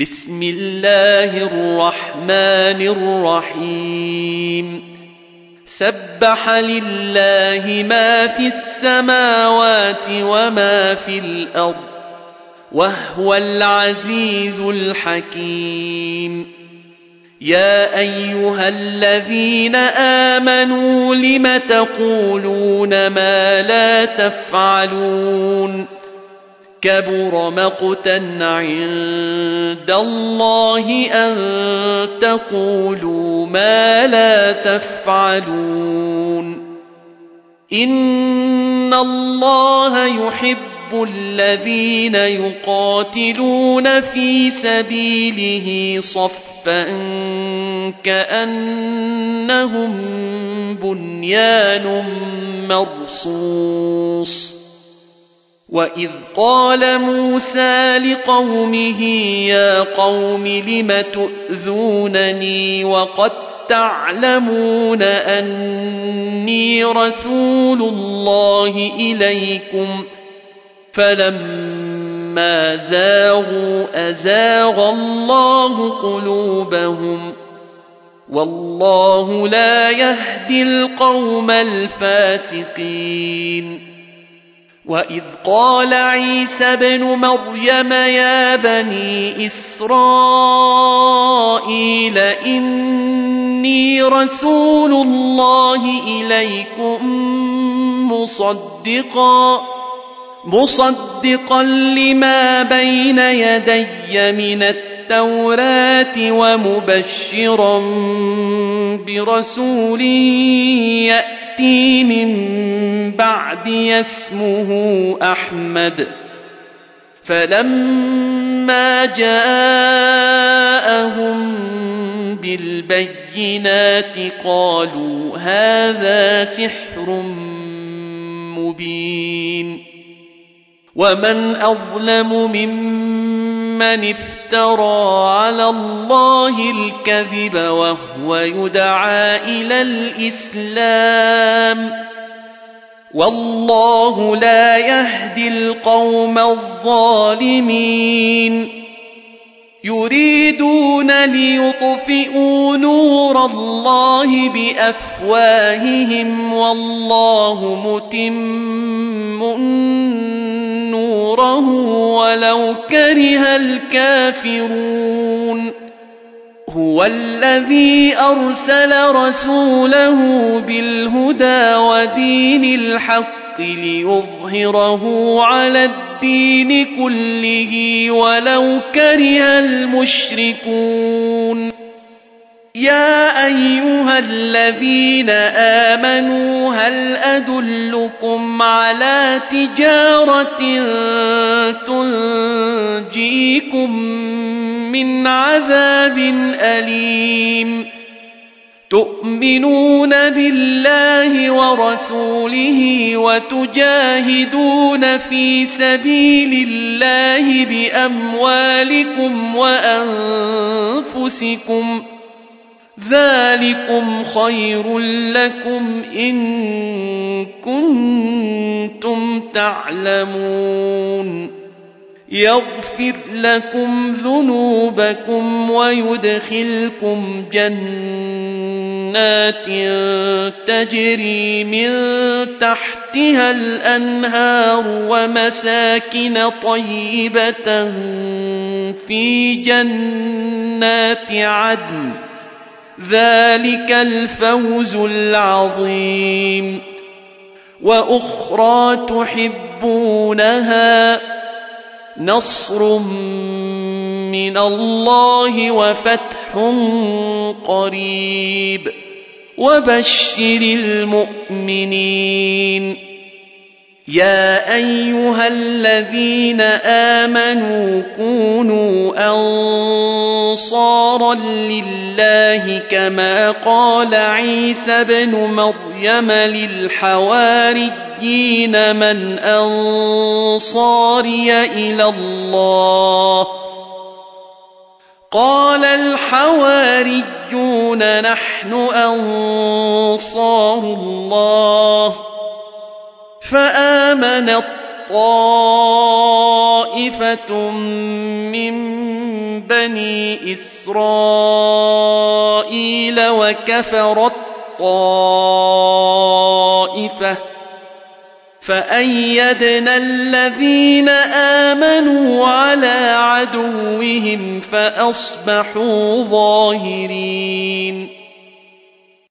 بسم الله الرحمن الرحيم سبح لله ما في السماوات وما في الأرض وهو العزيز الحكيم يا أيها الذين آمنوا لم تقولون ما لا تفعلون كبر مقتا عند الله أن تقولوا ما لا تفعلون إن الله يحب الذين يقاتلون في سبيله صفا كأنهم بنيان مرصوص وإذ قال موسى لقومه يا قوم لم تؤذونني وقد تعلمون أني رسول الله إليكم فلما زاغوا أزاغ الله قلوبهم والله لا يهدي القوم الفاسقين وإذ قال عيسى ابن مريم يا بني إسرائيل إني رسول الله إليكم مصدقا لما بين يدي من التوراة ومبشرا برسول يأتي من بعدي اسمه أحمد فلما جاءهم بالبينات قالوا هذا سحر مبين ومن أظلم ممن افترى على الله الكذب وهو يدعى إلى الإسلام والله لا يهدي القوم الظالمين يريدون ليطفئوا نور الله بأفواههم والله متم نوره ولو كره الكافرون هو الذي أرسل رسوله بالهدى ودين الحق ليظهره على الدين كله ولو كره المشركون يا أيها الذين آمنوا هل أدلكم على تجارة تنجيكم من عذاب أليم تؤمنون بالله ورسوله وتجاهدون في سبيل الله بأموالكم وأنفسكم ذلكم خير لكم إن كنتم تعلمون يغفر لكم ذنوبكم ويدخلكم جنات تجري من تحتها الأنهار ومساكن طيبة في جنات عدن ذلك الفوز العظيم وأخرى تحبونها نصر من الله وفتح قريب وبشر المؤمنين يا أيها الذين آمنوا كونوا أنصارا لله كما قال عيسى ابن مريم للحواريين من أنصاري إلى الله قال الحواريون نحن أنصار الله فآمنت طائفة من بني إسرائيل وكفرت طائفة فأيدنا الذين آمنوا على عدوهم فأصبحوا ظاهرين